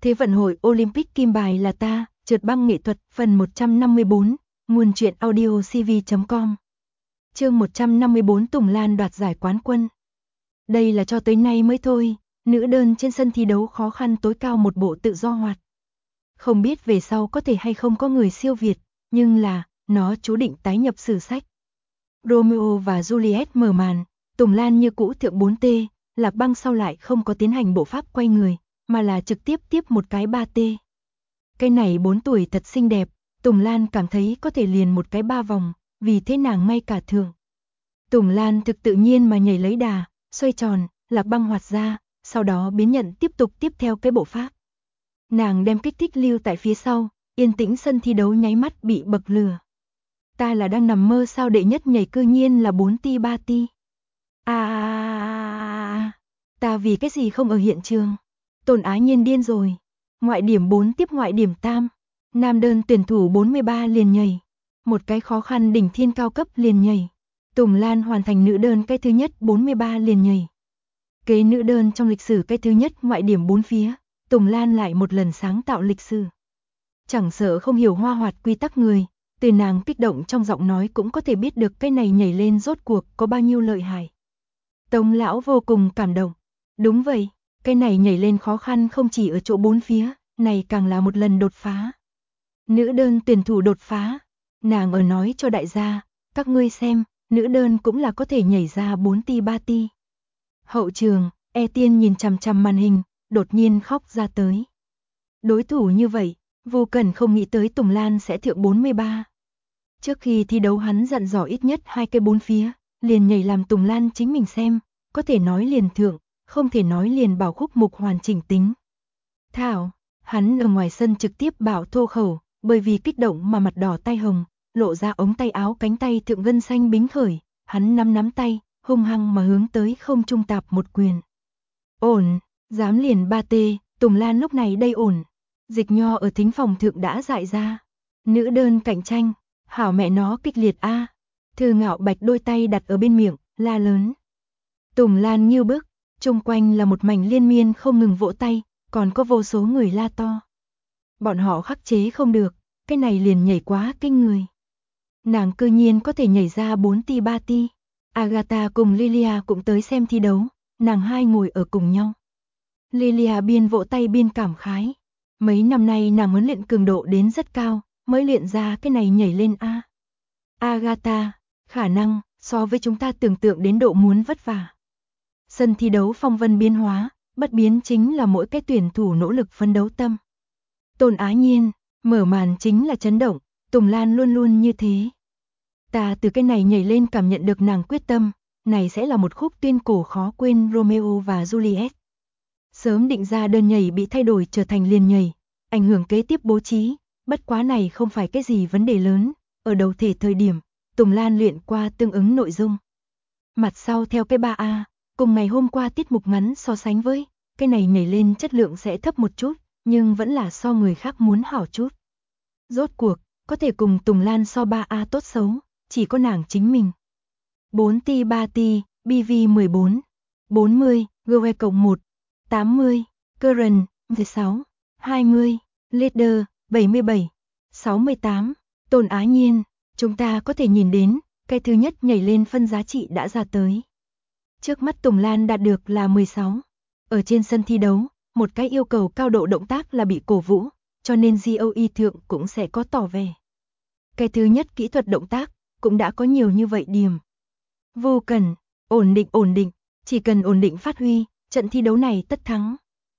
Thế vận hội Olympic kim bài là ta, trượt băng nghệ thuật, phần 154, nguồn truyện audio cv.com. Chương 154 Tùng Lan đoạt giải quán quân. Đây là cho tới nay mới thôi, nữ đơn trên sân thi đấu khó khăn tối cao một bộ tự do hoạt. Không biết về sau có thể hay không có người siêu việt, nhưng là, nó chú định tái nhập sử sách. Romeo và Juliet mở màn, Tùng Lan như cũ thượng 4T, Lạc Băng sau lại không có tiến hành bộ pháp quay người, mà là trực tiếp tiếp một cái 3T. Cái này 4 tuổi thật xinh đẹp, Tùng Lan cảm thấy có thể liền một cái 3 vòng, vì thế nàng ngay cả thượng. Tùng Lan thực tự nhiên mà nhảy lấy đà, xoay tròn, Lạc Băng hoạt ra, sau đó biến nhận tiếp tục tiếp theo cái bộ pháp. Nàng đem kích thích lưu tại phía sau, yên tĩnh sân thi đấu nháy mắt bị bậc lửa. Ta là đang nằm mơ sao đệ nhất nhảy cư nhiên là 4T 3T. Ta vì cái gì không ở hiện trường? Tôn Ái Nhiên điên rồi. Ngoại điểm 4 tiếp ngoại điểm tam. Nam đơn tuyển thủ 43 liền nhảy. Một cái khó khăn đỉnh thiên cao cấp liền nhảy. Tùng Lan hoàn thành nữ đơn cái thứ nhất 43 liền nhảy. Kế nữ đơn trong lịch sử cái thứ nhất ngoại điểm 4 phía. Tùng Lan lại một lần sáng tạo lịch sử. Chẳng sợ không hiểu hoa hoạt quy tắc người, từ nàng kích động trong giọng nói cũng có thể biết được cái này nhảy lên rốt cuộc có bao nhiêu lợi hại. Tống lão vô cùng cảm động. Đúng vậy, cái này nhảy lên khó khăn không chỉ ở chỗ 4 phía, này càng là một lần đột phá. Nữ đơn tuyển thủ đột phá, nàng ở nói cho đại gia, các ngươi xem, nữ đơn cũng là có thể nhảy ra 4T 3T. Hậu trường, E Tiên nhìn chằm chằm màn hình, đột nhiên khóc ra tới. Đối thủ như vậy, vô cần không nghĩ tới Tùng Lan sẽ thượng 43. Trước khi thi đấu hắn dặn dò ít nhất 2 cái 4 phía, liền nhảy làm Tùng Lan chính mình xem, có thể nói liền thượng, không thể nói liền bảo khúc mục hoàn chỉnh tính. Thảo, hắn ở ngoài sân trực tiếp bảo thô khẩu, bởi vì kích động mà mặt đỏ tai hồng, lộ ra ống tay áo cánh tay thượng gân xanh bính khởi, hắn nắm tay, hung hăng mà hướng tới không trung tạp một quyền. Ổn, dám liền 3T, Tùng Lan lúc này đây ổn. Dịch Nho ở thính phòng thượng đã dại ra. Nữ đơn cạnh tranh, hảo mẹ nó kịch liệt a. Thư Ngạo Bạch đôi tay đặt ở bên miệng, la lớn. Tùng Lan nghiêu bức, chung quanh là một mảnh liên miên không ngừng vỗ tay, còn có vô số người la to. Bọn họ khắc chế không được, cái này liền nhảy quá kinh người. Nàng cư nhiên có thể nhảy ra 4T 3T. Agatha cùng Lilia cũng tới xem thi đấu, nàng hai ngồi ở cùng nhau. Lilia biên vỗ tay biên cảm khái. Mấy năm nay nàng huấn luyện cường độ đến rất cao, mới luyện ra cái này nhảy lên a. Agatha, khả năng so với chúng ta tưởng tượng đến độ muốn vất vả. Sân thi đấu phong vân biến hóa, bất biến chính là mỗi cái tuyển thủ nỗ lực phấn đấu tâm. Tôn Ái Nhiên, mở màn chính là chấn động, Tùng Lan luôn luôn như thế. Ta từ cái này nhảy lên cảm nhận được nàng quyết tâm, này sẽ là một khúc tuyên cổ khó quên Romeo và Juliet. Sớm định ra đơn nhảy bị thay đổi trở thành liền nhảy, ảnh hưởng kế tiếp bố trí, bất quá này không phải cái gì vấn đề lớn, ở đầu thể thời điểm, Tùng Lan luyện qua tương ứng nội dung. Mặt sau theo cái 3A, cùng ngày hôm qua tiết mục ngắn so sánh với, cái này nhảy lên chất lượng sẽ thấp một chút, nhưng vẫn là so người khác muốn hảo chút. Rốt cuộc, có thể cùng Tùng Lan so 3A tốt xấu, chỉ có nàng chính mình. 4T 3T, BV14, 40, GW cộng 1, 80, Current, 16, 20, Leader, 77, 68, Tôn Ái Nhiên, chúng ta có thể nhìn đến, cái thứ nhất nhảy lên phân giá trị đã ra tới. Trước mắt Tùng Lan đạt được là 16. Ở trên sân thi đấu, một cái yêu cầu cao độ động tác là bị cổ vũ, cho nên GOE thượng cũng sẽ có tỏ vẻ. Cái thứ nhất kỹ thuật động tác, cũng đã có nhiều như vậy điểm. Vô cần, ổn định, chỉ cần ổn định phát huy, trận thi đấu này tất thắng.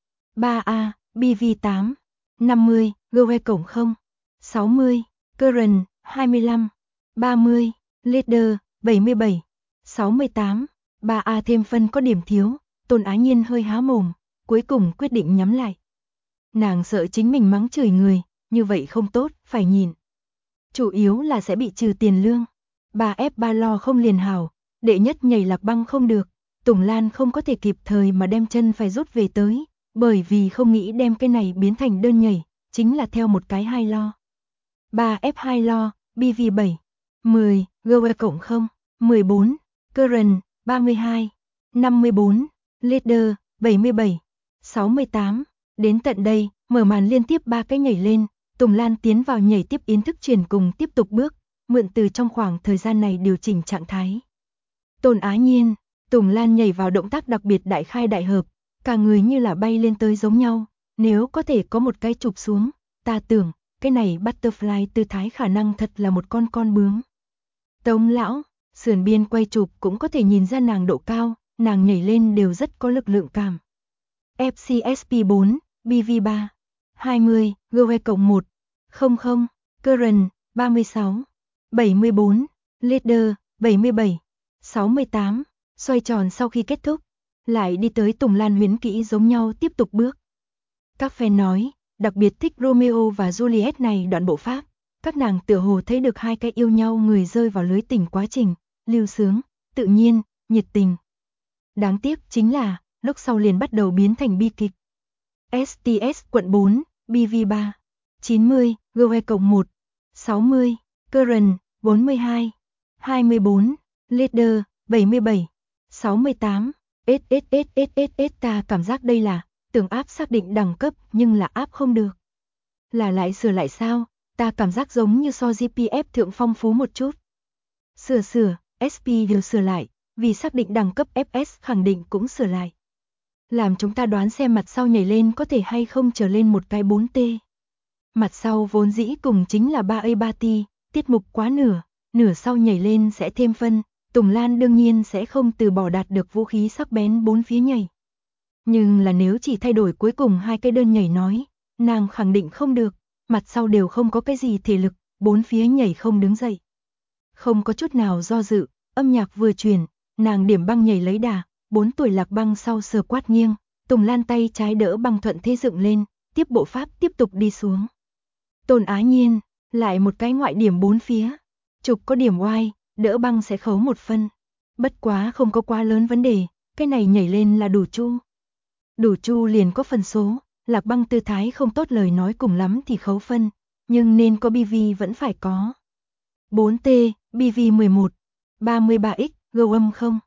3A, BV8, 50, GW cộng 0, 60, Current, 25, 30, Leader, 77, 68, 3A thêm phân có điểm thiếu, Tôn Ái Nhiên hơi há mồm, cuối cùng quyết định nhắm lại. Nàng sợ chính mình mắng chửi người, như vậy không tốt, phải nhìn. Chủ yếu là sẽ bị trừ tiền lương. 3F3 lo không liền hảo, đệ nhất nhảy Lạc Băng không được, Tùng Lan không có thể kịp thời mà đem chân phải rút về tới, bởi vì không nghĩ đem cái này biến thành đơn nhảy, chính là theo một cái 2 lo. 3F2 lo, BV7, 10, GW cộng 0, 14, Current, 32, 54, Leader, 77, 68, đến tận đây, Mở màn liên tiếp 3 cái nhảy lên, Tùng Lan tiến vào nhảy tiếp yến thức truyền cùng tiếp tục bước, mượn từ trong khoảng thời gian này điều chỉnh trạng thái. Tôn Á Nhiên, Tùng Lan nhảy vào động tác đặc biệt đại khai đại hợp, cả người như là bay lên tới giống nhau, nếu có thể có một cái chụp xuống, ta tưởng, cái này butterfly tư thái khả năng thật là một con bướm. Tống lão, sườn biên quay chụp cũng có thể nhìn ra nàng độ cao, nàng nhảy lên đều rất có lực lượng cảm. FCSP 4, BV3, 20, GW+1, 00, Current, 36, 74, Leader, 77, 68, xoay tròn sau khi kết thúc, lại đi tới Tùng Lan huyến kỹ giống nhau tiếp tục bước. Các fan nói, đặc biệt thích Romeo và Juliet này đoạn bộ pháp, các nàng tựa hồ thấy được hai cái yêu nhau người rơi vào lưới tình quá trình, lưu sướng, tự nhiên, nhiệt tình. Đáng tiếc chính là, lúc sau liền bắt đầu biến thành bi kịch. STS quận 4, BV3, 90, GW+1, 60, Current, 42, 24, Leader, 77, 68, SSSSSS ta cảm giác đây là, tưởng áp xác định đẳng cấp nhưng là áp không được. Là lại sửa lại sao, ta cảm giác giống như so GPF thượng phong phú một chút. Sửa, SP đều sửa lại, vì xác định đẳng cấp FS khẳng định cũng sửa lại. Làm chúng ta đoán xem mặt sau nhảy lên có thể hay không trở lên một cái 4T. Mặt sau vốn dĩ cùng chính là 3A3T, tiết mục quá nửa sau nhảy lên sẽ thêm phân, Tùng Lan đương nhiên sẽ không từ bỏ đạt được vũ khí sắc bén bốn phía nhảy. Nhưng là nếu chỉ thay đổi cuối cùng hai cái đơn nhảy nói, nàng khẳng định không được, mặt sau đều không có cái gì thể lực, bốn phía nhảy không đứng dậy. Không có chút nào do dự, âm nhạc vừa truyền, nàng điểm băng nhảy lấy đà, 4 tuổi Lạc Băng sau sờ quát nghiêng, Tùng Lan tay trái đỡ băng thuận thế dựng lên, tiếp bộ pháp tiếp tục đi xuống. Tôn Á Nhiên, lại một cái ngoại điểm bốn phía, trục có điểm oai, đỡ băng sẽ khấu một phân. Bất quá không có quá lớn vấn đề, cái này nhảy lên là đủ chu. Đủ chu liền có phân số, Lạc Băng tư thái không tốt lời nói cùng lắm thì khấu phân, nhưng nên có BV vẫn phải có. 4T, BV 11, 33X, GW+0,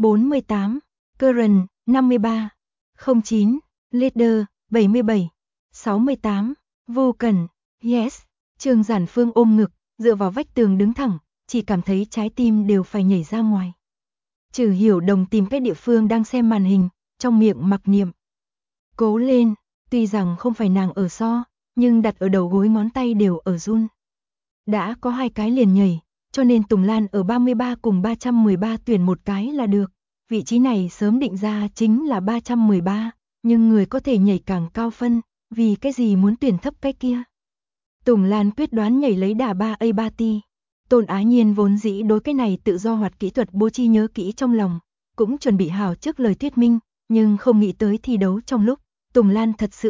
48, Current, 53, 09, Leader, 77, 68, Vô Cẩn, Yes, Trương Giản Phương ôm ngực, dựa vào vách tường đứng thẳng, chỉ cảm thấy trái tim đều phải nhảy ra ngoài. Trừ Hiểu Đồng tìm cái địa phương đang xem màn hình, trong miệng mặc niệm. Cố lên, tuy rằng không phải nàng ở so, nhưng đặt ở đầu gối ngón tay đều ở run. Đã có hai cái liền nhảy, cho nên Tùng Lan ở 33 cùng 313 tuyển một cái là được. Vị trí này sớm định ra chính là 313, nhưng người có thể nhảy càng cao phân, vì cái gì muốn tuyển thấp cái kia. Tùng Lan quyết đoán nhảy lấy đà 3A3T. Tôn Á Nhiên vốn dĩ đối cái này tự do hoạt kỹ thuật bố trí nhớ kỹ trong lòng, cũng chuẩn bị hào trước lời thuyết minh, nhưng không nghĩ tới thi đấu trong lúc, Tùng Lan thật sự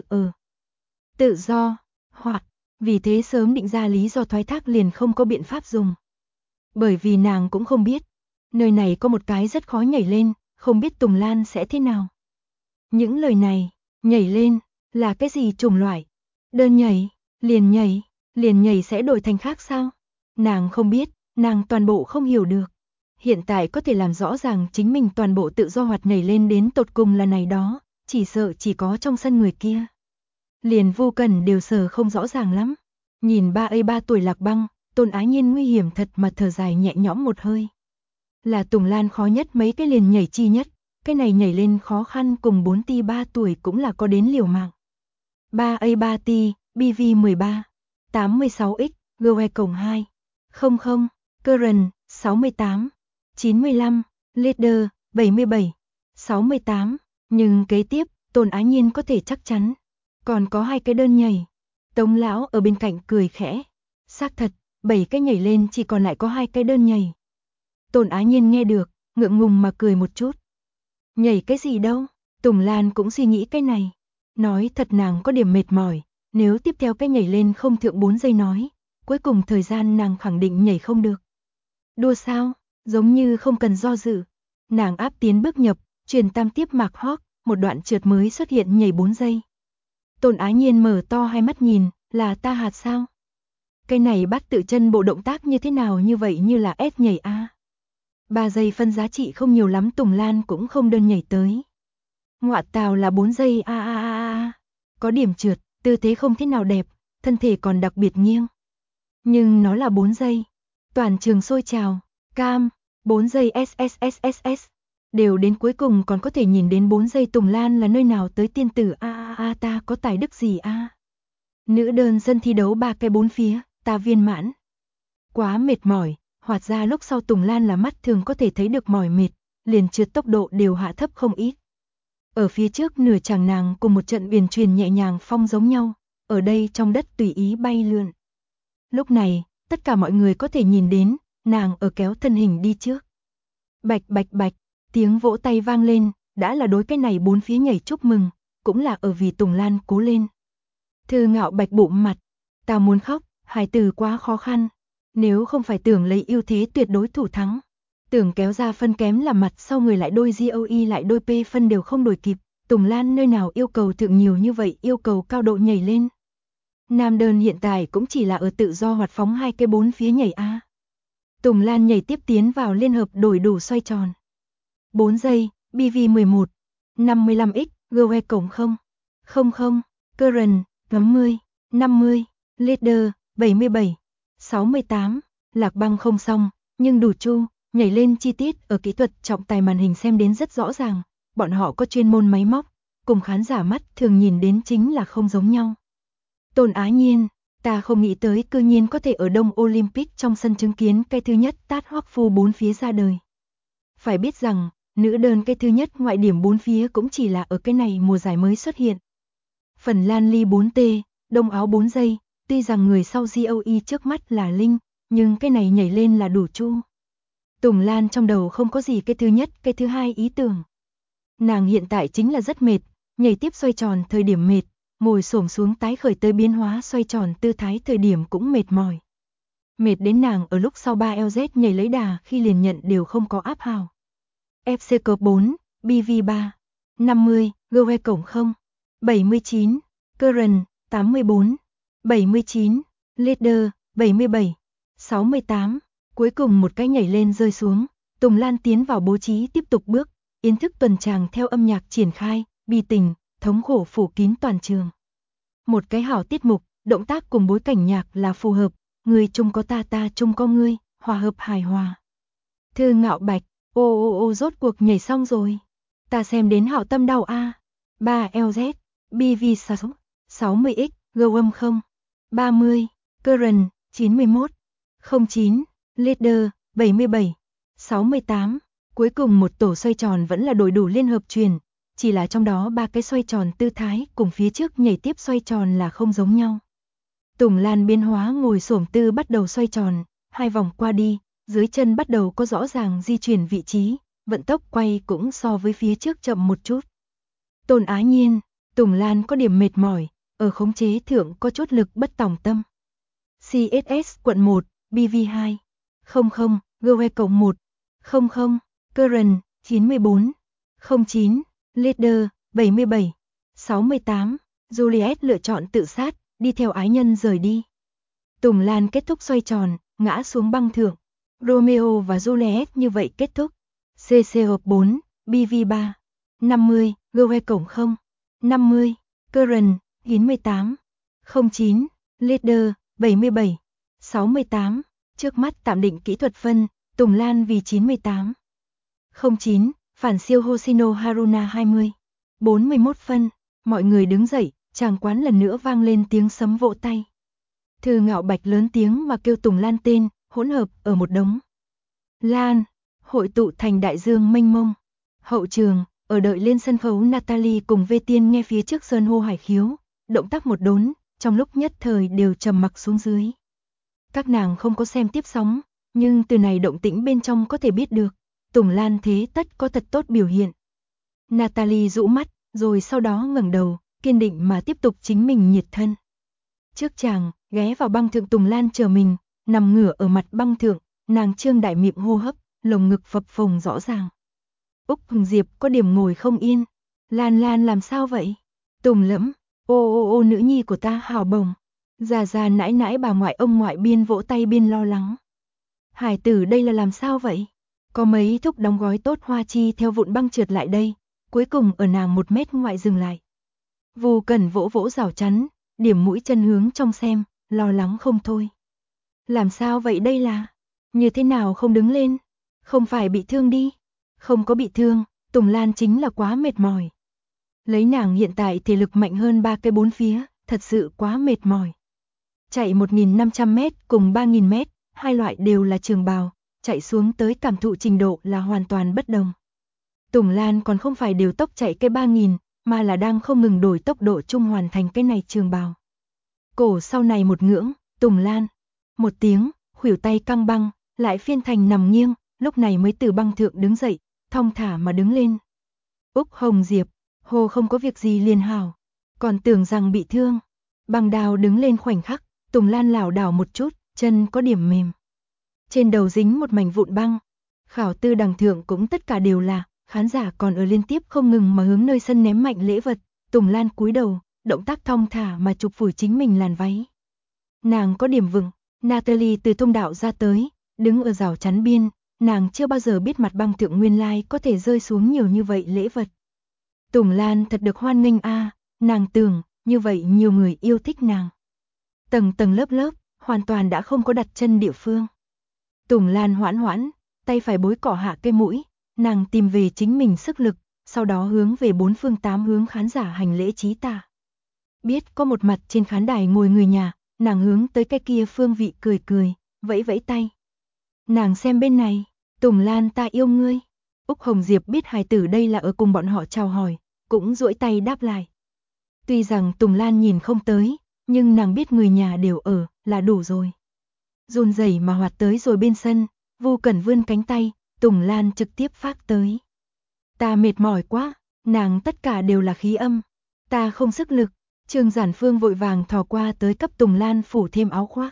tự do, hoạt, vì thế sớm định ra lý do thoái thác liền không có biện pháp dùng. Bởi vì nàng cũng không biết, nơi này có một cái rất khó nhảy lên, không biết Tùng Lan sẽ thế nào. Những lời này, nhảy lên, là cái gì chủng loại? Đơn nhảy, liền nhảy sẽ đổi thành khác sao? Nàng không biết, nàng toàn bộ không hiểu được. Hiện tại có thể làm rõ ràng chính mình toàn bộ tự do hoạt nhảy lên đến tột cùng là này đó, chỉ sợ chỉ có trong sân người kia. Liền Vô Cẩn đều sờ không rõ ràng lắm. Nhìn 3A3 tuổi Lạc Băng, Tôn Á Nhiên nguy hiểm thật mà thở dài nhẹ nhõm một hơi. Là Tùng Lan khó nhất mấy cái liền nhảy chi nhất, cái này nhảy lên khó khăn cùng 4T 3 tuổi cũng là có đến liều mạng. 3A3T, BV 13, 86X, GW+2, 00, Current, 68, 95, Leader, 77, 68, nhưng kế tiếp, Tôn Á Nhiên có thể chắc chắn. Còn có hai cái đơn nhảy. Tống lão ở bên cạnh cười khẽ. Xác thật, 7 cái nhảy lên chỉ còn lại có 2 cái đơn nhảy. Tôn Á Nhiên nghe được, ngượng ngùng mà cười một chút. Nhảy cái gì đâu, Tùng Lan cũng suy nghĩ cái này. Nói thật nàng có điểm mệt mỏi, nếu tiếp theo cái nhảy lên không thượng 4 giây nói, cuối cùng thời gian nàng khẳng định nhảy không được. Đua sao, giống như không cần do dự. Nàng áp tiến bước nhập, truyền tam tiếp mạc hót, một đoạn trượt mới xuất hiện nhảy 4 giây. Tôn Á Nhiên mở to hai mắt nhìn, là ta hạt sao? Cái này bắt tự chân bộ động tác như thế nào như vậy như là S nhảy A. 3 giây phân giá trị không nhiều lắm Tùng Lan cũng không đơn nhảy tới. Ngoạ tào là 4 giây a. Có điểm trượt, tư thế không thế nào đẹp, thân thể còn đặc biệt nghiêng. Nhưng nó là 4 giây. Toàn trường sôi trào, cam, 4 giây SSSSS. Đều đến cuối cùng còn có thể nhìn đến 4 giây Tùng Lan là nơi nào tới tiên tử ta có tài đức gì a. Nữ đơn dân thi đấu 3 cái 4 phía, ta viên mãn. Quá mệt mỏi, hoạt ra lúc sau Tùng Lan là mắt thường có thể thấy được mỏi mệt, liền trượt tốc độ đều hạ thấp không ít. Ở phía trước nửa chàng nàng cùng một trận uyển chuyển nhẹ nhàng phong giống nhau, ở đây trong đất tùy ý bay lượn. Lúc này, tất cả mọi người có thể nhìn đến, nàng ở kéo thân hình đi trước. Bạch bạch bạch, tiếng vỗ tay vang lên, đã là đối cái này 4 phía nhảy chúc mừng, cũng là ở vì Tùng Lan cố lên. Thư Ngạo Bạch bụng mặt, ta muốn khóc, hài tử quá khó khăn. Nếu không phải tưởng lấy ưu thế tuyệt đối thủ thắng, tưởng kéo ra phân kém là mặt sau người lại đôi GOE lại đôi P phân đều không đổi kịp, Tùng Lan nơi nào yêu cầu thượng nhiều như vậy, yêu cầu cao độ nhảy lên. Nam đơn hiện tại cũng chỉ là ở tự do hoạt phóng 2 cái 4 phía nhảy a. Tùng Lan nhảy tiếp tiến vào liên hợp đổi đủ xoay tròn. 4 giây, BV11, 55X, GOE cổng 0, 00, Current, 80, 50, Leader, 77, 68, Lạc Băng không xong, nhưng đủ chu, nhảy lên chi tiết ở kỹ thuật trọng tài màn hình xem đến rất rõ ràng, bọn họ có chuyên môn máy móc, cùng khán giả mắt thường nhìn đến chính là không giống nhau. Tôn Á Nhiên, ta không nghĩ tới cư nhiên có thể ở Đông Olympic trong sân chứng kiến cái thứ nhất Tát Hoắc Phu 4 phía ra đời. Phải biết rằng, nữ đơn cái thứ nhất ngoại điểm 4 phía cũng chỉ là ở cái này mùa giải mới xuất hiện. Phần Lan ly 4T, đông áo 4 giây, tuy rằng người sau GOE trước mắt là Linh, nhưng cái này nhảy lên là đủ chu. Tùng Lan trong đầu không có gì cái thứ nhất, cái thứ hai ý tưởng. Nàng hiện tại chính là rất mệt, nhảy tiếp xoay tròn thời điểm mệt, ngồi xổm xuống tái khởi tới biến hóa xoay tròn tư thái thời điểm cũng mệt mỏi. Mệt đến nàng ở lúc sau 3LZ nhảy lấy đà khi liền nhận đều không có áp hào. FC Cup 4, BV3, 50, GOE cổng 0, 79, Current, 84, 79, Leader, 77, 68. Cuối cùng một cái nhảy lên rơi xuống, Tùng Lan tiến vào bố trí tiếp tục bước, yến thức tuần tràng theo âm nhạc triển khai, bi tình, thống khổ phủ kín toàn trường. Một cái hảo tiết mục, động tác cùng bối cảnh nhạc là phù hợp, người chung có ta ta chung có ngươi, hòa hợp hài hòa. Thư Ngạo Bạch, ô rốt cuộc nhảy xong rồi. Ta xem đến hảo tâm đau a. 3LZ, BV6, 60X, GOM 0, 30, Current, 91, 09, Leader, 77, 68. Cuối cùng một tổ xoay tròn vẫn là đổi đủ liên hợp truyền, chỉ là trong đó 3 cái xoay tròn tư thái cùng phía trước nhảy tiếp xoay tròn là không giống nhau. Tùng Lan biến hóa ngồi xổm tư bắt đầu xoay tròn, 2 vòng qua đi, dưới chân bắt đầu có rõ ràng di chuyển vị trí, vận tốc quay cũng so với phía trước chậm một chút. Tôn Á Nhiên, Tùng Lan có điểm mệt mỏi, ở khống chế thượng có chút lực bất tòng tâm. CSS quận 1, BV2, 00, GOE cộng 1, 00, Current, 94, 09, Leader, 77, 68, Juliet lựa chọn tự sát, đi theo ái nhân rời đi. Tùng Lan kết thúc xoay tròn, ngã xuống băng thượng. Romeo và Juliet như vậy kết thúc. CC hợp 4, BV3, 50, GOE cổng 0, 50, Current, 98, 09, Leader, 77, 68. Trước mắt tạm định kỹ thuật phân, Tùng Lan vì 98. 09, phản siêu Hoshino Haruna 20. 41 phân, mọi người đứng dậy, tràng quán lần nữa vang lên tiếng sấm vỗ tay. Thư Ngạo Bạch lớn tiếng mà kêu Tùng Lan tên, hỗn hợp ở một đống. Lan, hội tụ thành đại dương mênh mông. Hậu trường, ở đợi lên sân khấu Natalie cùng Vê Tiên nghe phía trước sơn hô hải khiếu, động tác một đốn, trong lúc nhất thời đều trầm mặc xuống dưới. Các nàng không có xem tiếp sóng, nhưng từ này động tĩnh bên trong có thể biết được, Tùng Lan thế tất có thật tốt biểu hiện. Natalie rũ mắt, rồi sau đó ngẩng đầu, kiên định mà tiếp tục chính mình nhiệt thân. Trước chàng, ghé vào băng thượng Tùng Lan chờ mình, nằm ngửa ở mặt băng thượng, nàng trương đại miệng hô hấp, lồng ngực phập phồng rõ ràng. Úc Hùng Diệp có điểm ngồi không yên. Lan Lan làm sao vậy? Tùng Lẫm, ô nữ nhi của ta hào bồng. Già nãi nãi bà ngoại ông ngoại biên vỗ tay biên lo lắng. Hải tử đây là làm sao vậy? Có mấy thúc đóng gói tốt hoa chi theo vụn băng trượt lại đây, cuối cùng ở nàng 1 mét ngoại dừng lại. Vu Cẩn vỗ vỗ rào chắn, điểm mũi chân hướng trong xem, lo lắng không thôi. Làm sao vậy đây là? Như thế nào không đứng lên? Không phải bị thương đi? Không có bị thương, Tùng Lan chính là quá mệt mỏi. Lấy nàng hiện tại thể lực mạnh hơn 3 cây 4 phía, thật sự quá mệt mỏi. Chạy 1.500 mét cùng 3.000 mét, hai loại đều là trường bào, chạy xuống tới cảm thụ trình độ là hoàn toàn bất đồng. Tùng Lan còn không phải đều tốc chạy cái 3.000, mà là đang không ngừng đổi tốc độ chung hoàn thành cái này trường bào. Cổ sau này một ngưỡng, Tùng Lan. Một tiếng, khuỷu tay căng băng, lại phiên thành nằm nghiêng, lúc này mới từ băng thượng đứng dậy, thong thả mà đứng lên. Úc Hồng Diệp, hồ không có việc gì liền hảo, còn tưởng rằng bị thương. Băng đào đứng lên khoảnh khắc, Tùng Lan lảo đảo một chút, chân có điểm mềm. Trên đầu dính một mảnh vụn băng. Khảo tư đằng thượng cũng tất cả đều là, khán giả còn ở liên tiếp không ngừng mà hướng nơi sân ném mạnh lễ vật. Tùng Lan cúi đầu, động tác thong thả mà chụp phủi chính mình làn váy. Nàng có điểm vững, Natalie từ thông đạo ra tới, đứng ở rào chắn biên, nàng chưa bao giờ biết mặt băng thượng nguyên lai có thể rơi xuống nhiều như vậy lễ vật. Tùng Lan thật được hoan nghênh a, nàng tưởng, như vậy nhiều người yêu thích nàng. Tầng tầng lớp lớp, hoàn toàn đã không có đặt chân địa phương. Tùng Lan hoãn hoãn, tay phải bối cỏ hạ cây mũi, nàng tìm về chính mình sức lực, sau đó hướng về bốn phương tám hướng khán giả hành lễ trí tả. Biết có một mặt trên khán đài ngồi người nhà, nàng hướng tới cái kia phương vị cười cười, vẫy vẫy tay. Nàng xem bên này, Tùng Lan ta yêu ngươi. Úc Hồng Diệp biết hài tử đây là ở cùng bọn họ chào hỏi, cũng duỗi tay đáp lại. Tuy rằng Tùng Lan nhìn không tới, nhưng nàng biết người nhà đều ở, là đủ rồi. Run rẩy mà hoạt tới rồi bên sân, Vu Cẩn vươn cánh tay, Tùng Lan trực tiếp phát tới. Ta mệt mỏi quá, nàng tất cả đều là khí âm. Ta không sức lực, Trương Giản Phương vội vàng thò qua tới cấp Tùng Lan phủ thêm áo khoác.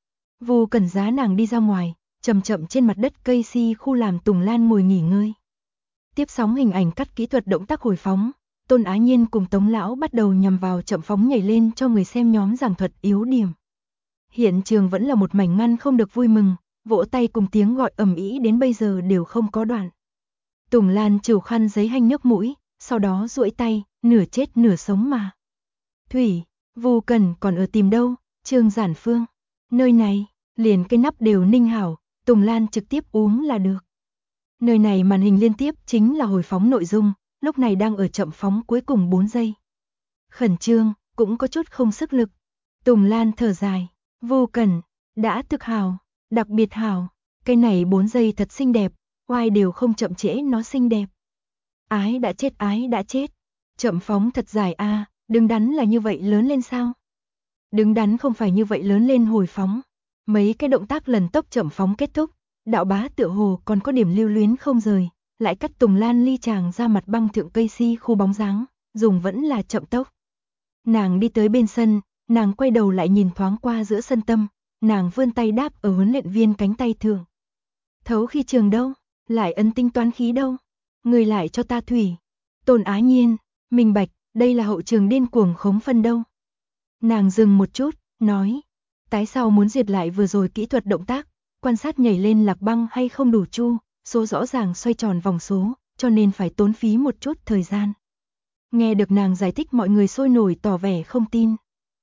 Vu Cẩn giá nàng đi ra ngoài, chậm chậm trên mặt đất cây si khu làm Tùng Lan ngồi nghỉ ngơi. Tiếp sóng hình ảnh cắt kỹ thuật động tác hồi phóng, Tôn Á Nhiên cùng Tống Lão bắt đầu nhằm vào chậm phóng nhảy lên cho người xem nhóm giảng thuật yếu điểm. Hiện trường vẫn là một mảnh ngăn không được vui mừng, vỗ tay cùng tiếng gọi ầm ĩ đến bây giờ đều không có đoạn. Tùng Lan chịu khăn giấy hanh nước mũi, sau đó duỗi tay, nửa chết nửa sống mà. Thủy, Vu Cẩn còn ở tìm đâu, Trương Giản Phương. Nơi này, liền cái nắp đều ninh hảo, Tùng Lan trực tiếp uống là được. Nơi này màn hình liên tiếp chính là hồi phóng nội dung, lúc này đang ở chậm phóng cuối cùng 4 giây. Khẩn trương, cũng có chút không sức lực. Tùng Lan thở dài, Vu Cẩn, đã thực hảo, đặc biệt hảo, cái này 4 giây thật xinh đẹp, oai đều không chậm trễ nó xinh đẹp. Ái đã chết, chậm phóng thật dài a, đứng đắn là như vậy lớn lên sao? Đứng đắn không phải như vậy lớn lên hồi phóng. Mấy cái động tác lần tốc chậm phóng kết thúc, đạo bá tựa hồ còn có điểm lưu luyến không rời, lại cắt Tùng Lan ly chàng ra mặt băng thượng cây si khu bóng dáng, dùng vẫn là chậm tốc. Nàng đi tới bên sân, nàng quay đầu lại nhìn thoáng qua giữa sân tâm, nàng vươn tay đáp ở huấn luyện viên cánh tay thượng. Thấu khi trường đâu, lại ấn tinh toán khí đâu, người lại cho ta thủy. Tôn Á Nhiên, minh bạch, đây là hậu trường điên cuồng khống phân đâu. Nàng dừng một chút, nói, tái sau muốn duyệt lại vừa rồi kỹ thuật động tác, quan sát nhảy lên lạc băng hay không đủ chu, số rõ ràng xoay tròn vòng số, cho nên phải tốn phí một chút thời gian. Nghe được nàng giải thích mọi người sôi nổi tỏ vẻ không tin.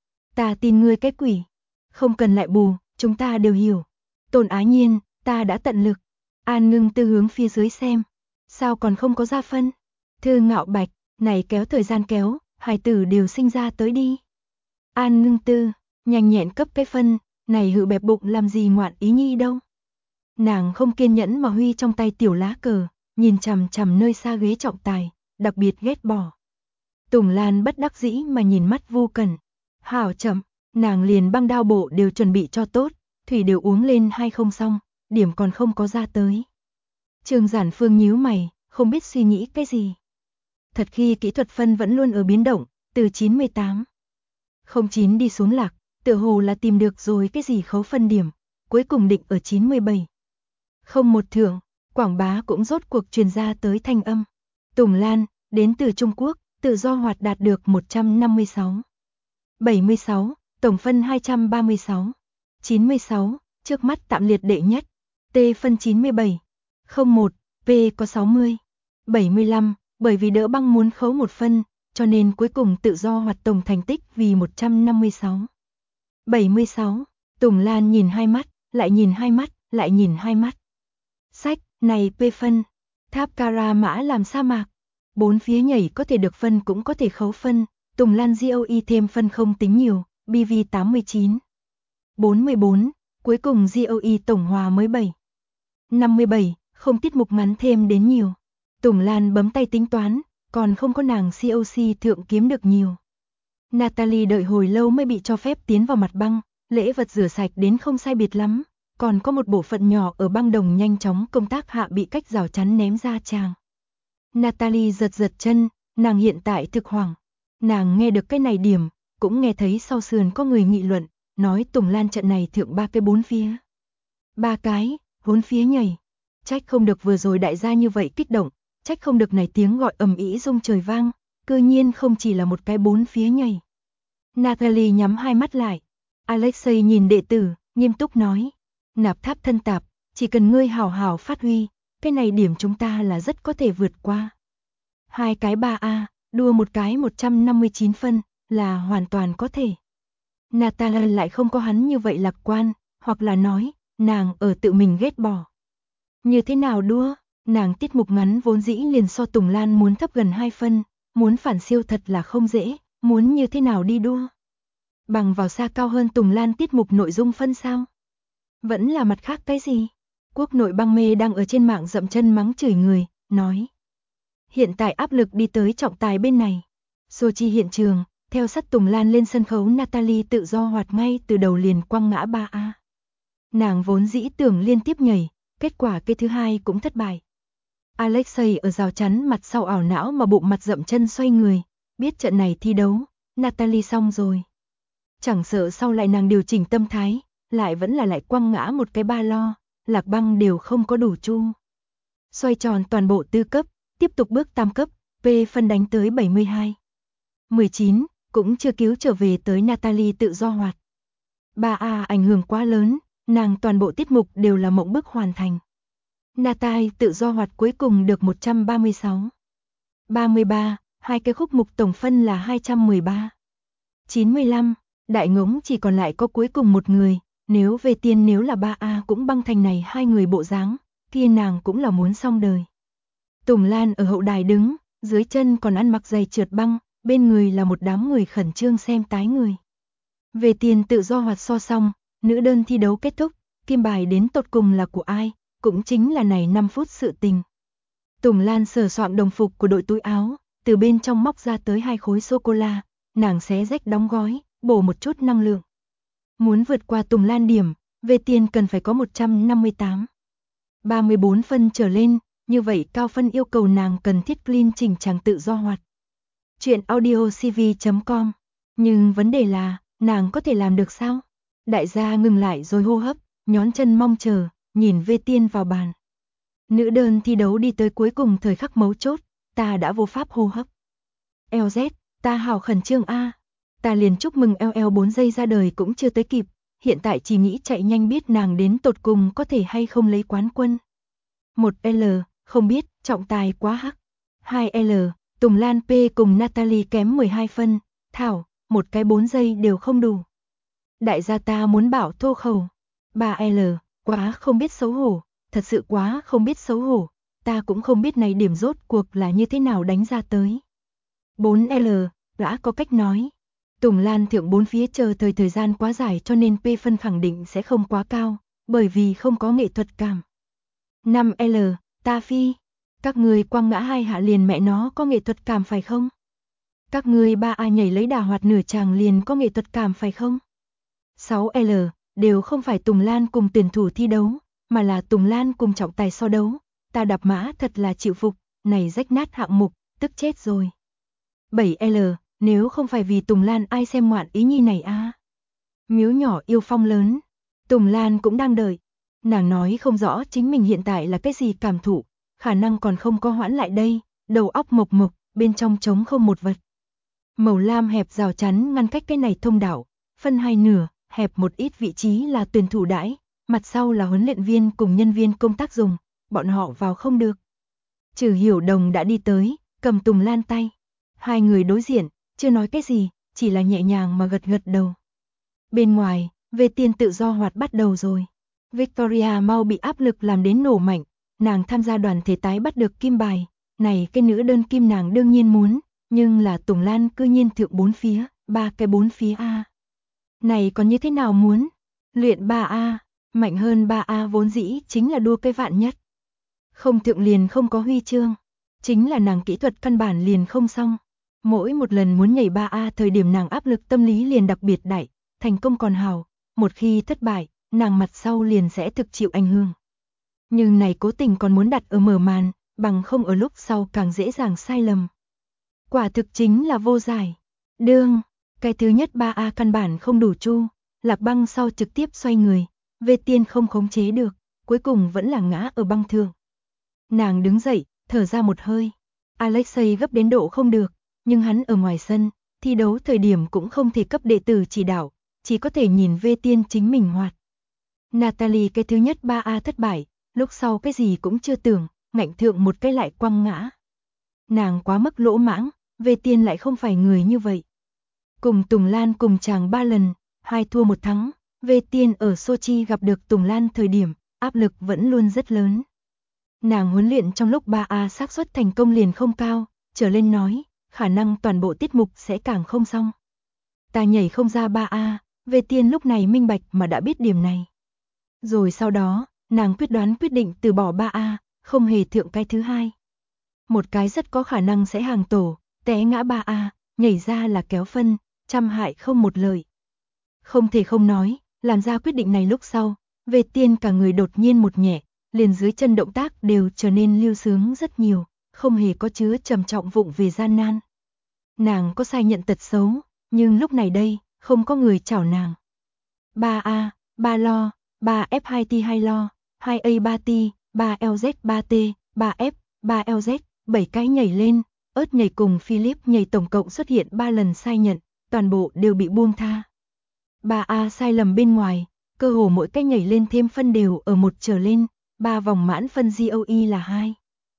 Ta tin ngươi cái quỷ, không cần lại bù, chúng ta đều hiểu. Tôn Á Nhiên, ta đã tận lực. An Ngưng Tư hướng phía dưới xem, sao còn không có ra phân? Thư Ngạo Bạch, này kéo thời gian kéo, hài tử đều sinh ra tới đi. An Ngưng Tư, nhanh nhẹn cấp cái phân, này hự bẹp bụng làm gì ngoạn ý nhi đâu. Nàng không kiên nhẫn mà huy trong tay tiểu lá cờ, nhìn chằm chằm nơi xa ghế trọng tài, đặc biệt ghét bỏ. Tùng Lan bất đắc dĩ mà nhìn mắt Vu Cẩn. Hảo chậm, nàng liền băng đao bộ đều chuẩn bị cho tốt, thủy đều uống lên hay không xong, điểm còn không có ra tới. Trương Giản Phương nhíu mày, không biết suy nghĩ cái gì. Thật khi kỹ thuật phân vẫn luôn ở biến động, từ 98.09 đi xuống lạc, tựa hồ là tìm được rồi cái gì khấu phân điểm, cuối cùng định ở 97.01 thưởng, quảng bá cũng rốt cuộc truyền ra tới thanh âm. Tùng Lan, đến từ Trung Quốc, tự do hoạt đạt được 156.76, tổng phân 236. 96, trước mắt tạm liệt đệ nhất. T phân 97.01, P có 60. 75, bởi vì đỡ băng muốn khấu một phân, cho nên cuối cùng tự do hoạt tổng thành tích vì 156. 76. Tùng Lan nhìn hai mắt, lại nhìn hai mắt, lại nhìn hai mắt. Sách, này P phân. Tháp Cara mã làm sa mạc. 4 phía nhảy có thể được phân cũng có thể khấu phân. Tùng Lan GOE thêm phân không tính nhiều, BV 89. 44. Cuối cùng GOE tổng hòa mới 7. 57, không tiết mục ngắn thêm đến nhiều. Tùng Lan bấm tay tính toán, còn không có nàng COC thượng kiếm được nhiều. Natalie đợi hồi lâu mới bị cho phép tiến vào mặt băng, lễ vật rửa sạch đến không sai biệt lắm, còn có một bộ phận nhỏ ở băng đồng nhanh chóng công tác hạ bị cách rào chắn ném ra tràng. Natalie giật giật chân, nàng hiện tại thực hoảng. Nàng nghe được cái này điểm, cũng nghe thấy sau sườn có người nghị luận, nói Tùng Lan trận này thượng 3 cái 4 phía. 3 cái, 4 phía nhảy. Trách không được vừa rồi đại gia như vậy kích động, trách không được này tiếng gọi ầm ĩ rung trời vang, cư nhiên không chỉ là một cái 4 phía nhảy. Natalie nhắm hai mắt lại. Alexei nhìn đệ tử, nghiêm túc nói. Nạp tháp thân tạp, chỉ cần ngươi hào hào phát huy, cái này điểm chúng ta là rất có thể vượt qua. 2 cái 3A, đua một cái 159 phân, là hoàn toàn có thể. Natalie lại không có hắn như vậy lạc quan, hoặc là nói, nàng ở tự mình ghét bỏ. Như thế nào đua, nàng tiết mục ngắn vốn dĩ liền so Tùng Lan muốn thấp gần 2 phân, muốn phản siêu thật là không dễ, muốn như thế nào đi đua. Bằng vào xa cao hơn Tùng Lan tiết mục nội dung phân sao? Vẫn là mặt khác cái gì? Quốc nội băng mê đang ở trên mạng dậm chân mắng chửi người, nói. Hiện tại áp lực đi tới trọng tài bên này. Sochi hiện trường, theo sát Tùng Lan lên sân khấu Natalie tự do hoạt ngay từ đầu liền quăng ngã 3A. Nàng vốn dĩ tưởng liên tiếp nhảy, kết quả cái thứ hai cũng thất bại. Alexei ở rào chắn mặt sau ảo não mà bụng mặt dậm chân xoay người, biết trận này thi đấu, Natalie xong rồi. Chẳng sợ sau lại nàng điều chỉnh tâm thái, lại vẫn là lại quăng ngã một cái 3 lo, lạc băng đều không có đủ chu. Xoay tròn toàn bộ 4 cấp, tiếp tục bước tam cấp, P phân đánh tới 72. 19, cũng chưa cứu trở về tới Natalie tự do hoạt. 3A ảnh hưởng quá lớn, nàng toàn bộ tiết mục đều là mộng bức hoàn thành. Natalie tự do hoạt cuối cùng được 136. 33, hai cái khúc mục tổng phân là 213. 95, đại ngỗng chỉ còn lại có cuối cùng một người, nếu về tiên nếu là 3A cũng băng thành này hai người bộ dáng, kia nàng cũng là muốn xong đời. Tùng Lan ở hậu đài đứng, dưới chân còn ăn mặc giày trượt băng, bên người là một đám người khẩn trương xem tái người. Về tiền tự do hoạt so xong, nữ đơn thi đấu kết thúc, kim bài đến tột cùng là của ai, cũng chính là này 5 phút sự tình. Tùng Lan sờ soạng đồng phục của đội túi áo, từ bên trong móc ra tới 2 khối sô-cô-la, nàng xé rách đóng gói, bổ một chút năng lượng. Muốn vượt qua Tùng Lan điểm, về tiền cần phải có 158. 34 phân trở lên, như vậy cao phân yêu cầu nàng cần thiết clean chỉnh chàng tự do hoạt. Chuyện audiocv.com. Nhưng vấn đề là, nàng có thể làm được sao? Đại gia ngừng lại rồi hô hấp, nhón chân mong chờ, nhìn Vê Tiên vào bàn. Nữ đơn thi đấu đi tới cuối cùng thời khắc mấu chốt, ta đã vô pháp hô hấp. LZ, ta hào khẩn trương a. Ta liền chúc mừng LL 4 giây ra đời cũng chưa tới kịp, hiện tại chỉ nghĩ chạy nhanh biết nàng đến tột cùng có thể hay không lấy quán quân. 1L, không biết, trọng tài quá hắc. 2L, Tùng Lan P cùng Natalie kém 12 phân, Thảo, một cái 4 giây đều không đủ. Đại gia ta muốn bảo thô khẩu. 3L, quá không biết xấu hổ, thật sự quá không biết xấu hổ, ta cũng không biết này điểm rốt cuộc là như thế nào đánh ra tới. 4L, đã có cách nói. Tùng Lan thượng 4 phía chờ thời gian quá dài cho nên P phân khẳng định sẽ không quá cao, bởi vì không có nghệ thuật cảm. 5L, ta phi. Các người quăng ngã 2 hạ liền mẹ nó có nghệ thuật cảm phải không? Các người 3A nhảy lấy đà hoạt nửa chàng liền có nghệ thuật cảm phải không? 6L, đều không phải Tùng Lan cùng tuyển thủ thi đấu, mà là Tùng Lan cùng trọng tài so đấu. Ta đạp mã thật là chịu phục, này rách nát hạng mục, tức chết rồi. 7L, nếu không phải vì Tùng Lan ai xem ngoạn ý nhi này a. Miếu nhỏ yêu phong lớn, Tùng Lan cũng đang đợi. Nàng nói không rõ chính mình hiện tại là cái gì cảm thụ, khả năng còn không có hoãn lại đây, đầu óc mộc mộc, bên trong trống không một vật. Màu lam hẹp rào chắn ngăn cách cái này thông đạo, phân hai nửa, hẹp một ít vị trí là tuyển thủ đãi, mặt sau là huấn luyện viên cùng nhân viên công tác dùng, bọn họ vào không được. Trừ Hiểu Đồng đã đi tới, cầm Tùng Lan tay. Hai người đối diện, chưa nói cái gì, chỉ là nhẹ nhàng mà gật gật đầu. Bên ngoài, về tiền tự do hoạt bắt đầu rồi. Victoria mau bị áp lực làm đến nổ mạnh, nàng tham gia đoàn thể tái bắt được kim bài, này cái nữ đơn kim nàng đương nhiên muốn, nhưng là Tùng Lan cư nhiên thượng 4 phía, 3 cái 4 phía A. Này còn như thế nào muốn? Luyện 3A, mạnh hơn 3A vốn dĩ chính là đua cái vạn nhất. Không thượng liền không có huy chương, chính là nàng kỹ thuật căn bản liền không xong. Mỗi một lần muốn nhảy 3A thời điểm nàng áp lực tâm lý liền đặc biệt đại, thành công còn hào, một khi thất bại, nàng mặt sau liền sẽ thực chịu ảnh hưởng. Nhưng này cố tình còn muốn đặt ở mở màn, bằng không ở lúc sau càng dễ dàng sai lầm. Quả thực chính là vô giải. Đương, cái thứ nhất 3A căn bản không đủ chu, Lạc Băng sau trực tiếp xoay người, Vê Tiên không khống chế được, cuối cùng vẫn là ngã ở băng thượng. Nàng đứng dậy, thở ra một hơi. Alexei gấp đến độ không được, nhưng hắn ở ngoài sân, thi đấu thời điểm cũng không thể cấp đệ tử chỉ đạo, chỉ có thể nhìn Vê Tiên chính mình hoạt. Natalie cái thứ nhất 3A thất bại, lúc sau cái gì cũng chưa tưởng, ngạnh thượng một cái lại quăng ngã. Nàng quá mức lỗ mãng, Vê Tiên lại không phải người như vậy. Cùng Tùng Lan cùng chàng 3 lần, 2 thua 1 thắng, Vê Tiên ở Sochi gặp được Tùng Lan thời điểm, áp lực vẫn luôn rất lớn. Nàng huấn luyện trong lúc 3A xác suất thành công liền không cao, trở lên nói, khả năng toàn bộ tiết mục sẽ càng không xong. Ta nhảy không ra 3A, Vê Tiên lúc này minh bạch mà đã biết điểm này. Rồi sau đó, nàng quyết định từ bỏ 3A, không hề thượng cái thứ hai. Một cái rất có khả năng sẽ hàng tổ, té ngã 3A, nhảy ra là kéo phân, trăm hại không một lợi. Không thể không nói, làm ra quyết định này lúc sau, Vê Tiên cả người đột nhiên một nhẹ, liền dưới chân động tác đều trở nên lưu sướng rất nhiều, không hề có chứa trầm trọng vụng về gian nan. Nàng có sai nhận tật xấu, nhưng lúc này đây, không có người chảo nàng. 3A, 3 lo, 3F2T 2 lo, 2A 3T, 3LZ 3T, 3F, 3LZ, 7 cái nhảy lên, ớt nhảy cùng Philip nhảy tổng cộng xuất hiện 3 lần sai nhận, toàn bộ đều bị buông tha. 3A sai lầm bên ngoài, cơ hồ mỗi cái nhảy lên thêm phân đều ở 1 trở lên, 3 vòng mãn phân GOE là 2.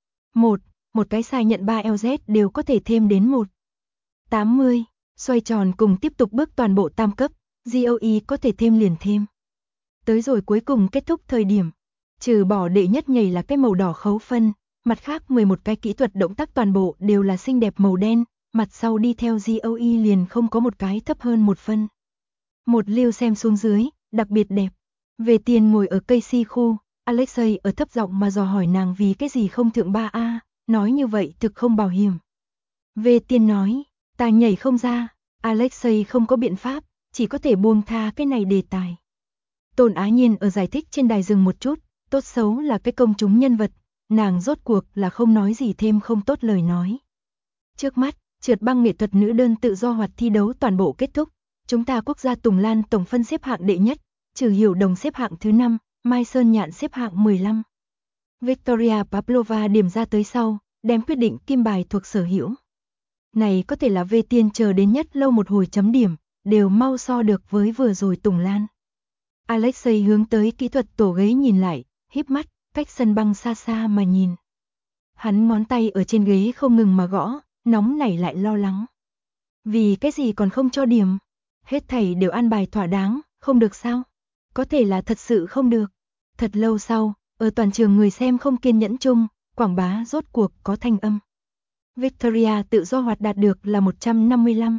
1 cái sai nhận 3LZ đều có thể thêm đến 1. 80, xoay tròn cùng tiếp tục bước toàn bộ tam cấp, GOE có thể thêm liền thêm. Tới rồi cuối cùng kết thúc thời điểm, trừ bỏ đệ nhất nhảy là cái màu đỏ khấu phân, mặt khác 11 cái kỹ thuật động tác toàn bộ đều là xinh đẹp màu đen, mặt sau đi theo GOE liền không có một cái thấp hơn 1 phân. Một lưu xem xuống dưới, đặc biệt đẹp. Về Tiền ngồi ở cây si khu, Alexei ở thấp giọng mà dò hỏi nàng vì cái gì không thượng 3A, nói như vậy thực không bảo hiểm. Về Tiền nói, ta nhảy không ra, Alexei không có biện pháp, chỉ có thể buông tha cái này đề tài. Tôn Á Nhiên ở giải thích trên đài dừng một chút, tốt xấu là cái công chúng nhân vật, nàng rốt cuộc là không nói gì thêm không tốt lời nói. Trước mắt, trượt băng nghệ thuật nữ đơn tự do hoạt thi đấu toàn bộ kết thúc, chúng ta quốc gia Tùng Lan tổng phân xếp hạng đệ nhất, Trừ Hiểu Đồng xếp hạng thứ 5, Mai Sơn Nhạn xếp hạng 15. Victoria Pavlova điểm ra tới sau, đem quyết định kim bài thuộc sở hữu. Này có thể là Vê Tiên chờ đến nhất lâu một hồi chấm điểm, đều mau so được với vừa rồi Tùng Lan. Alexei hướng tới kỹ thuật tổ ghế nhìn lại, híp mắt, cách sân băng xa xa mà nhìn. Hắn ngón tay ở trên ghế không ngừng mà gõ, nóng nảy lại lo lắng. Vì cái gì còn không cho điểm? Hết thảy đều an bài thỏa đáng, không được sao? Có thể là thật sự không được. Thật lâu sau, ở toàn trường người xem không kiên nhẫn chung, quảng bá rốt cuộc có thanh âm. Victoria tự do hoạt đạt được là 155.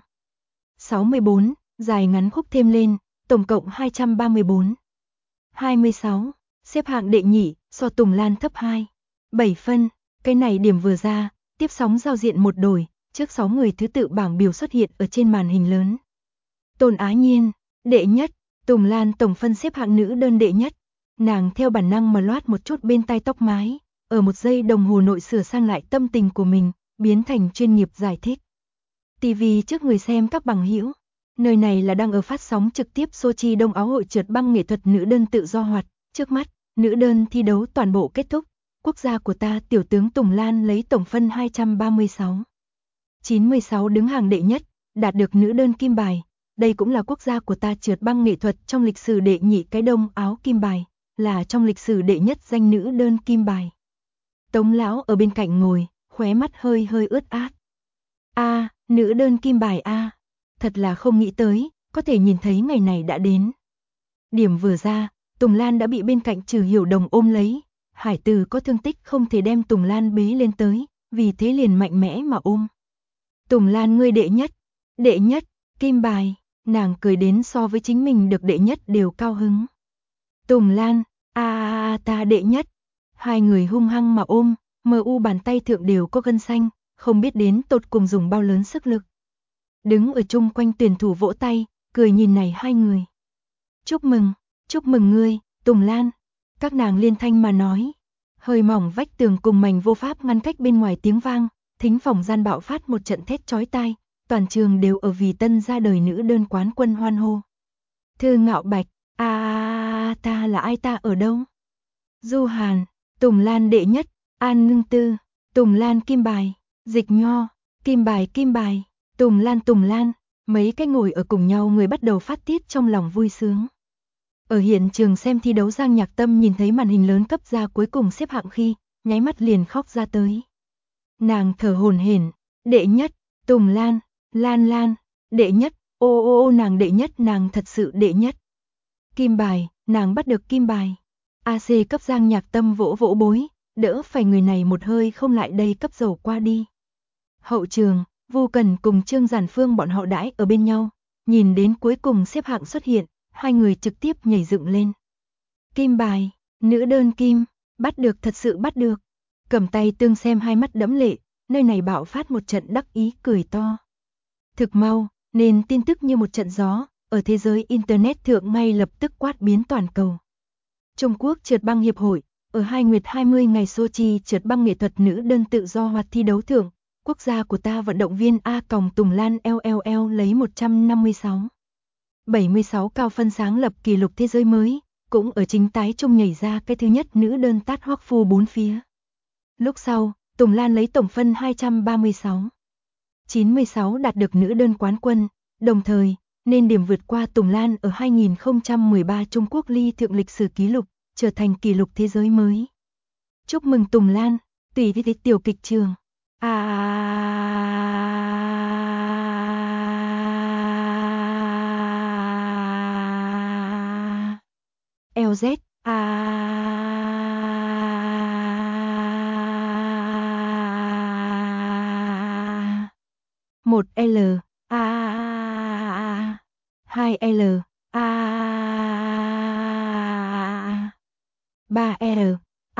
64, dài ngắn khúc thêm lên, tổng cộng 234. 26, xếp hạng đệ nhị, so Tùng Lan thấp 2. 7 phân, cái này điểm vừa ra, tiếp sóng giao diện một đổi, trước 6 người thứ tự bảng biểu xuất hiện ở trên màn hình lớn. Tôn Á Nhiên, đệ nhất, Tùng Lan tổng phân xếp hạng nữ đơn đệ nhất. Nàng theo bản năng mà loát một chút bên tai tóc mái, ở 1 giây đồng hồ nội sửa sang lại tâm tình của mình, biến thành chuyên nghiệp giải thích. TV trước người xem các bằng hữu, nơi này là đang ở phát sóng trực tiếp Sochi Đông Áo hội trượt băng nghệ thuật nữ đơn tự do hoạt, trước mắt, nữ đơn thi đấu toàn bộ kết thúc, quốc gia của ta tiểu tướng Tùng Lan lấy tổng phân 236. 96 đứng hàng đệ nhất, đạt được nữ đơn kim bài. Đây cũng là quốc gia của ta trượt băng nghệ thuật trong lịch sử đệ nhị cái Đông Áo kim bài, là trong lịch sử đệ nhất danh nữ đơn kim bài. Tống lão ở bên cạnh ngồi, khóe mắt hơi hơi ướt át. Nữ đơn kim bài a. Thật là không nghĩ tới, có thể nhìn thấy ngày này đã đến. Điểm vừa ra, Tùng Lan đã bị bên cạnh Trừ Hiểu Đồng ôm lấy. Hải Từ có thương tích không thể đem Tùng Lan bế lên tới, vì thế liền mạnh mẽ mà ôm. Tùng Lan ngươi đệ nhất, kim bài, nàng cười đến so với chính mình được đệ nhất đều cao hứng. Tùng Lan, ta đệ nhất. Hai người hung hăng mà ôm, MU bàn tay thượng đều có gân xanh, không biết đến tột cùng dùng bao lớn sức lực. Đứng ở chung quanh tuyển thủ vỗ tay, cười nhìn này hai người. Chúc mừng ngươi, Tùng Lan. Các nàng liên thanh mà nói. Hơi mỏng vách tường cùng mảnh vô pháp ngăn cách bên ngoài tiếng vang, thính phòng gian bạo phát một trận thét chói tai, toàn trường đều ở vì tân ra đời nữ đơn quán quân hoan hô. Thư Ngạo Bạch, ta là ai, ta ở đâu? Du Hàn, Tùng Lan đệ nhất, An Ngưng Tư, Tùng Lan kim bài, Dịch Nho, kim bài, Tùng Lan, mấy cái ngồi ở cùng nhau người bắt đầu phát tiết trong lòng vui sướng. Ở hiện trường xem thi đấu Giang Nhạc Tâm nhìn thấy màn hình lớn cấp ra cuối cùng xếp hạng khi, nháy mắt liền khóc ra tới. Nàng thở hổn hển, đệ nhất, Tùng Lan, Lan, đệ nhất, ô nàng đệ nhất, nàng thật sự đệ nhất. Kim bài, nàng bắt được kim bài. AC cấp Giang Nhạc Tâm vỗ vỗ bối, đỡ phải người này một hơi không lại đây cấp dầu qua đi. Hậu trường, Vu Cần cùng Trương Giản Phương bọn họ đãi ở bên nhau, nhìn đến cuối cùng xếp hạng xuất hiện, hai người trực tiếp nhảy dựng lên. Kim bài, nữ đơn kim, bắt được, thật sự bắt được. Cầm tay tương xem hai mắt đẫm lệ, nơi này bạo phát một trận đắc ý cười to. Thực mau, nên tin tức như một trận gió, ở thế giới Internet thượng ngay lập tức quát biến toàn cầu. Trung Quốc trượt băng hiệp hội, ở 2 nguyệt 20 ngày Sochi trượt băng nghệ thuật nữ đơn tự do hoạt thi đấu thưởng, quốc gia của ta vận động viên Tùng Lan LLL lấy 156 cao phân sáng lập kỷ lục thế giới mới, cũng ở chính tái trung nhảy ra cái thứ nhất nữ đơn tát hoắc phu 4 phía. Lúc sau, Tùng Lan lấy tổng phân 236,96 đạt được nữ đơn quán quân, đồng thời, nên điểm vượt qua Tùng Lan ở 2013 Trung Quốc ly thượng lịch sử kỷ lục, trở thành kỷ lục thế giới mới. Chúc mừng Tùng Lan, tùy với tiểu kịch trường. LZ, 1L, 2L, 3L,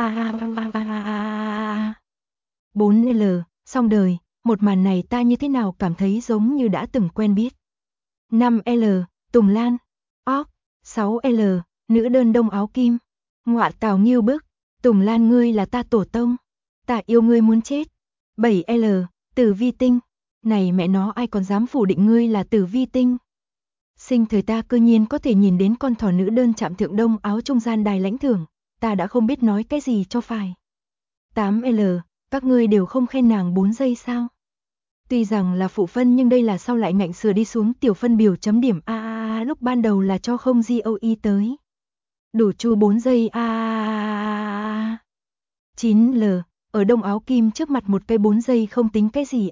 4L, xong đời, một màn này ta như thế nào cảm thấy giống như đã từng quen biết. 5L, Tùng Lan, 6L, nữ đơn đông áo kim, ngọa tào nghiêu bức, Tùng Lan ngươi là ta tổ tông, ta yêu ngươi muốn chết. 7L, Tử Vi Tinh, này mẹ nó ai còn dám phủ định ngươi là Tử Vi Tinh. Sinh thời ta cơ nhiên có thể nhìn đến con thỏ nữ đơn chạm thượng đông áo trung gian đài lãnh thưởng, ta đã không biết nói cái gì cho phải. 8L, các ngươi đều không khen nàng 4 giây sao? Tuy rằng là phụ phân nhưng đây là sau lại ngạnh sửa đi xuống tiểu phân biểu chấm điểm lúc ban đầu là cho không GOE tới. Đủ chu 4 giây 9L, ở đông áo kim trước mặt một cây 4 giây không tính cái gì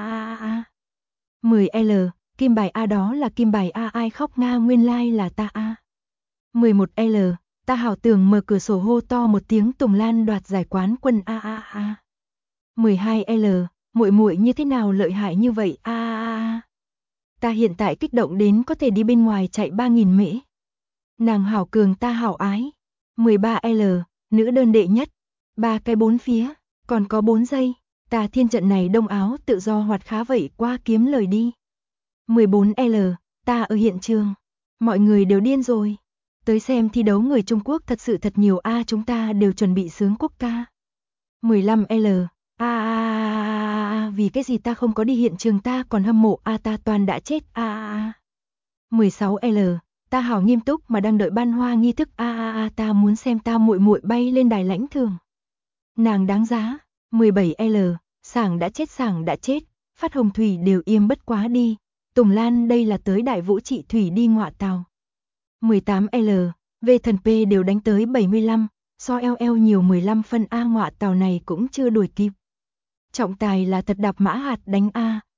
10L, kim bài A đó là kim bài A, ai khóc nga nguyên lai là ta 11L, ta hảo tưởng mở cửa sổ hô to một tiếng Tùng Lan đoạt giải quán quân 12L, muội muội như thế nào lợi hại như vậy ta hiện tại kích động đến có thể đi bên ngoài chạy 3.000 mễ. Nàng hảo cường ta hảo ái. 13L, nữ đơn đệ nhất, 3 cái 4 phía, còn có 4 giây, ta thiên trận này đông áo tự do hoạt khá vậy qua kiếm lời đi. 14L, ta ở hiện trường, mọi người đều điên rồi. Tới xem thi đấu người Trung Quốc thật sự thật nhiều chúng ta đều chuẩn bị sướng quốc ca. 15L, vì cái gì ta không có đi hiện trường ta còn hâm mộ ta toàn đã chết 16L, ta hảo nghiêm túc mà đang đợi ban hoa nghi thức ta muốn xem ta muội muội bay lên đài lãnh thưởng. Nàng đáng giá. 17L, sảng đã chết, phát hồng thủy đều im bất quá đi. Tùng Lan đây là tới đại vũ trị thủy đi ngọa tàu. 18L, về thần P đều đánh tới 75, so LL nhiều 15 phân ngọa tàu này cũng chưa đuổi kịp. Trọng tài là thật đạp mã hạt đánh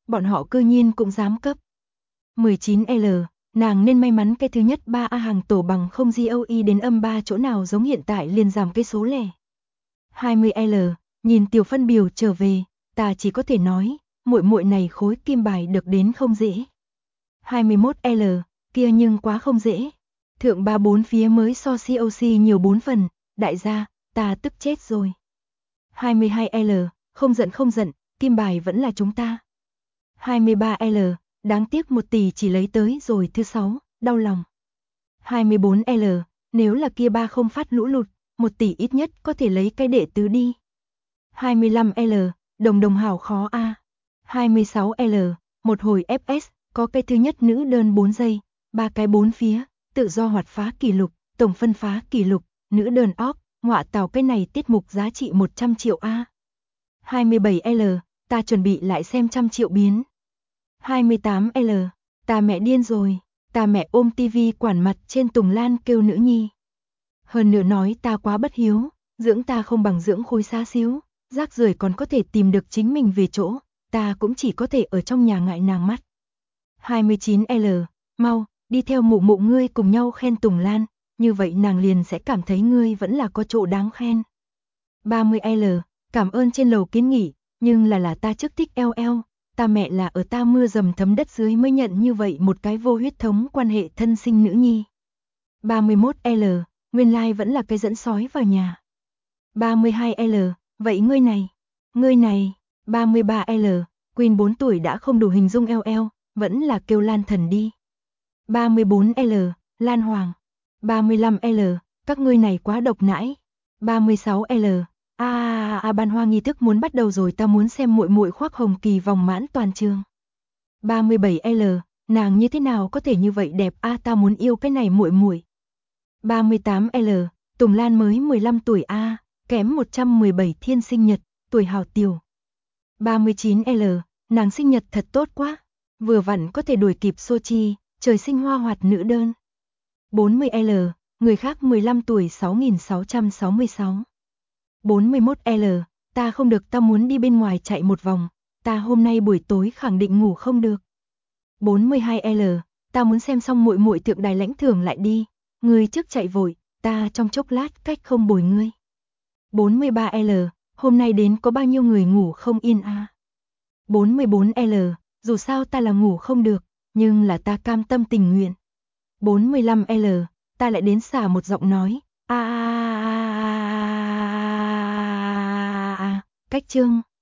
Bọn họ cư nhiên cũng dám cấp. 19L, nàng nên may mắn cái thứ nhất 3A hàng tổ bằng không GOE đến âm 3 chỗ nào giống hiện tại liền giảm cái số lẻ. 20L, nhìn tiểu phân biểu trở về, ta chỉ có thể nói, muội muội này khối kim bài được đến không dễ. 21L, kia nhưng quá không dễ. Thượng 3-4 phía mới so COC nhiều 4 phần, đại gia, ta tức chết rồi. 22L, không giận, kim bài vẫn là chúng ta. 23L, đáng tiếc 1 tỷ chỉ lấy tới rồi thứ 6, đau lòng. 24L, nếu là kia ba không phát lũ lụt, 1 tỷ ít nhất có thể lấy cái đệ tứ đi. 25L, đồng hảo khó a. 26L, một hồi FS, có cái thứ nhất nữ đơn 4 giây, 3 cái 4 phía, tự do hoạt phá kỷ lục, tổng phân phá kỷ lục, nữ đơn óp, ngọa tào cái này tiết mục giá trị 100 triệu a. 27L, ta chuẩn bị lại xem 100 triệu biến. 28L, ta mẹ điên rồi, ta mẹ ôm tivi quản mặt trên Tùng Lan kêu nữ nhi. Hơn nữa nói ta quá bất hiếu, dưỡng ta không bằng dưỡng khối xá xíu, rác rưởi còn có thể tìm được chính mình về chỗ, ta cũng chỉ có thể ở trong nhà ngại nàng mắt. 29L, mau, đi theo mụ mụ ngươi cùng nhau khen Tùng Lan, như vậy nàng liền sẽ cảm thấy ngươi vẫn là có chỗ đáng khen. 30L, cảm ơn trên lầu kiến nghị, nhưng là ta trước thích LL, ta mẹ là ở ta mưa dầm thấm đất dưới mới nhận như vậy một cái vô huyết thống quan hệ thân sinh nữ nhi. 31L, nguyên lai vẫn là cái dẫn sói vào nhà. 32L, vậy ngươi này. 33L, Queen 4 tuổi đã không đủ hình dung LL, vẫn là kêu Lan Thần đi. 34L, Lan Hoàng. 35L, các ngươi này quá độc nãi. 36L, ban hoa nghi thức muốn bắt đầu rồi, ta muốn xem muội muội khoác hồng kỳ vòng mãn toàn trường. 37L, nàng như thế nào có thể như vậy đẹp a, ta muốn yêu cái này muội muội. 38L, Tùng Lan mới 15 tuổi a, kém 117 thiên sinh nhật, tuổi hào tiểu. 39L, nàng sinh nhật thật tốt quá, vừa vặn có thể đuổi kịp Sochi, trời sinh hoa hoạt nữ đơn. 40L, người khác 15 tuổi 6666. 41L, ta không được, ta muốn đi bên ngoài chạy một vòng, ta hôm nay buổi tối khẳng định ngủ không được. 42L, ta muốn xem xong muội muội thượng đài lãnh thưởng lại đi, ngươi trước chạy vội, ta trong chốc lát cách không bồi ngươi. 43L, hôm nay đến có bao nhiêu người ngủ không yên a? 44L, dù sao ta là ngủ không được, nhưng là ta cam tâm tình nguyện. 45L, ta lại đến xả một giọng nói, cách chương.